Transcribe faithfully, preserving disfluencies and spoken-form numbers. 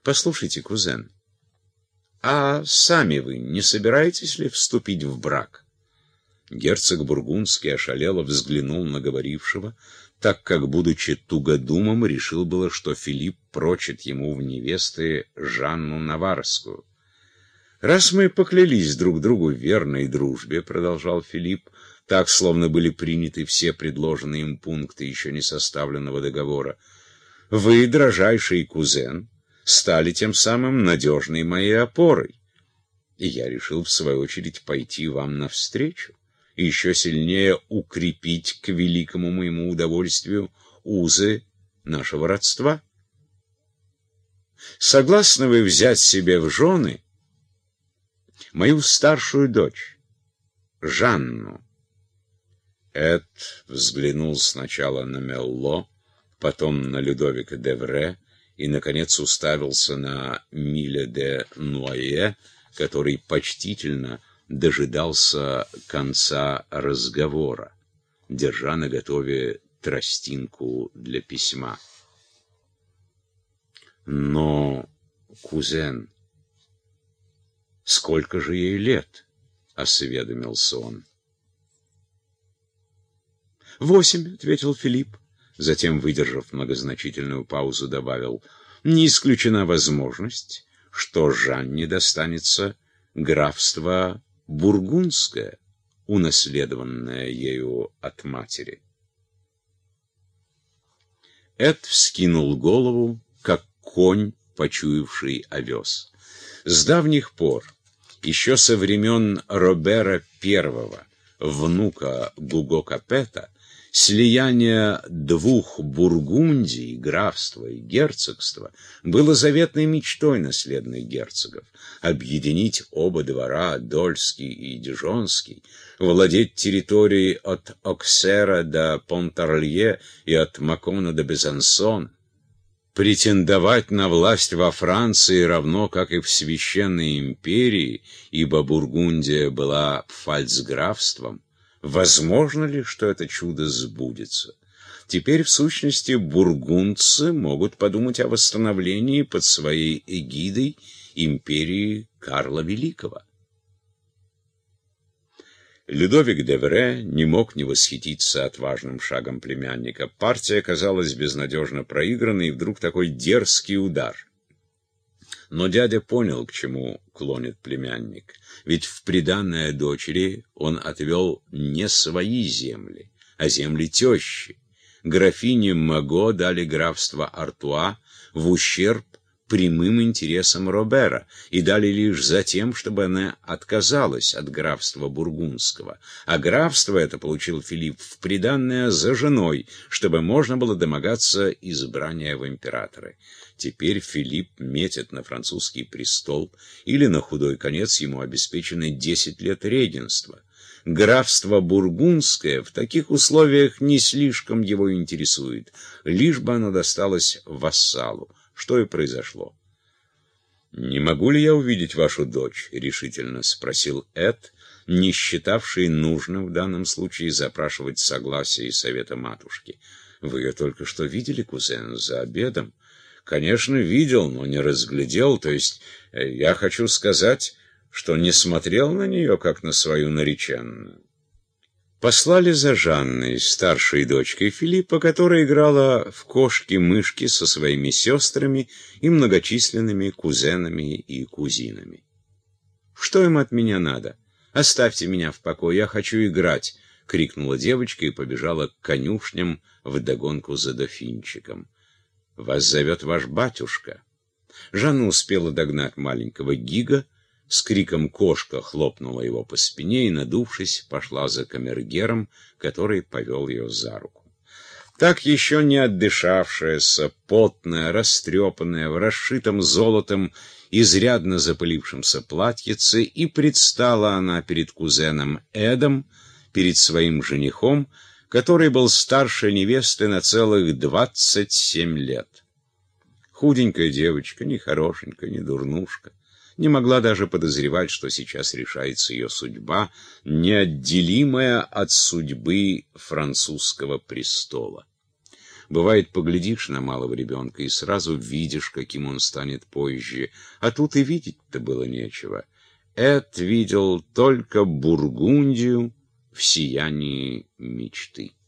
Послушайте, кузен, а сами вы не собираетесь ли вступить в брак? Герцог Бургундский ошалело взглянул на говорившего, так как, будучи тугодумом, решил было, что Филипп прочит ему в невесты Жанну Наварскую. «Раз мы поклялись друг другу в верной дружбе, — продолжал Филипп, — так, словно были приняты все предложенные им пункты еще не составленного договора, вы, дрожайший кузен, стали тем самым надежной моей опорой, и я решил, в свою очередь, пойти вам навстречу и еще сильнее укрепить, к великому моему удовольствию, узы нашего родства. Согласны вы взять себе в жены мою старшую дочь, Жанну?» Эд взглянул сначала на Мелло, потом на Людовика де Вре и, наконец, уставился на Миля де Нуае, который почтительно дожидался конца разговора, держа наготове тростинку для письма. «Но, кузен, сколько же ей лет?» — осведомился он. «Восемь», — ответил Филипп. Затем, выдержав многозначительную паузу, добавил: «Не исключена возможность, что Жанне достанется графство Бургундское, унаследованное ею от матери». Эд вскинул голову, как конь, почуявший овес. С давних пор, еще со времен Робера Первого, внука Гуго Капета, слияние двух Бургундий, графства и герцогства, было заветной мечтой наследных герцогов. Объединить оба двора, Дольский и Дижонский, владеть территорией от Оксера до Понтарлье и от Макона до Безансона, претендовать на власть во Франции равно как и в Священной империи, ибо Бургундия была пфальцграфством. Возможно ли, что это чудо сбудется? Теперь, в сущности, бургундцы могут подумать о восстановлении под своей эгидой империи Карла Великого. Людовик де Вре не мог не восхититься отважным шагом племянника. Партия казалась безнадежно проигранной, и вдруг такой дерзкий удар. Но дядя понял, к чему клонит племянник. Ведь в приданное дочери он отвел не свои земли, а земли тещи. Графине Маго дали графство Артуа в ущерб прямым интересам Робера и дали лишь за тем, чтобы она отказалась от графства Бургундского. А графство это получил Филипп в приданное за женой, чтобы можно было домогаться избрания в императоры. Теперь Филипп метит на французский престол, или на худой конец ему обеспечены десять лет регенства. Графство Бургундское в таких условиях не слишком его интересует, лишь бы оно досталось вассалу, что и произошло. «Не могу ли я увидеть вашу дочь?» — решительно спросил Эд, не считавший нужным в данном случае запрашивать согласие и совета матушки. «Вы ее только что видели, кузен, за обедом?» «Конечно, видел, но не разглядел. То есть я хочу сказать, что не смотрел на нее, как на свою нареченную». Послали за Жанной, старшей дочкой Филиппа, которая играла в кошки-мышки со своими сестрами и многочисленными кузенами и кузинами. «Что им от меня надо? Оставьте меня в покое, я хочу играть!» — крикнула девочка и побежала к конюшням вдогонку за дофинчиком. «Вас зовет ваш батюшка». Жанна успела догнать маленького Гига, с криком «кошка» хлопнула его по спине и, надувшись, пошла за камергером, который повел ее за руку. Так еще не отдышавшаяся, потная, растрепанная, в расшитом золотом, изрядно запылившемся платьице, и предстала она перед кузеном Эдом, перед своим женихом, который был старше невесты на целых двадцать семь лет. Худенькая девочка, ни хорошенькая, ни дурнушка, не могла даже подозревать, что сейчас решается ее судьба, неотделимая от судьбы французского престола. Бывает, поглядишь на малого ребенка и сразу видишь, каким он станет позже, а тут и видеть-то было нечего. Эд видел только Бургундию в сиянии мечты.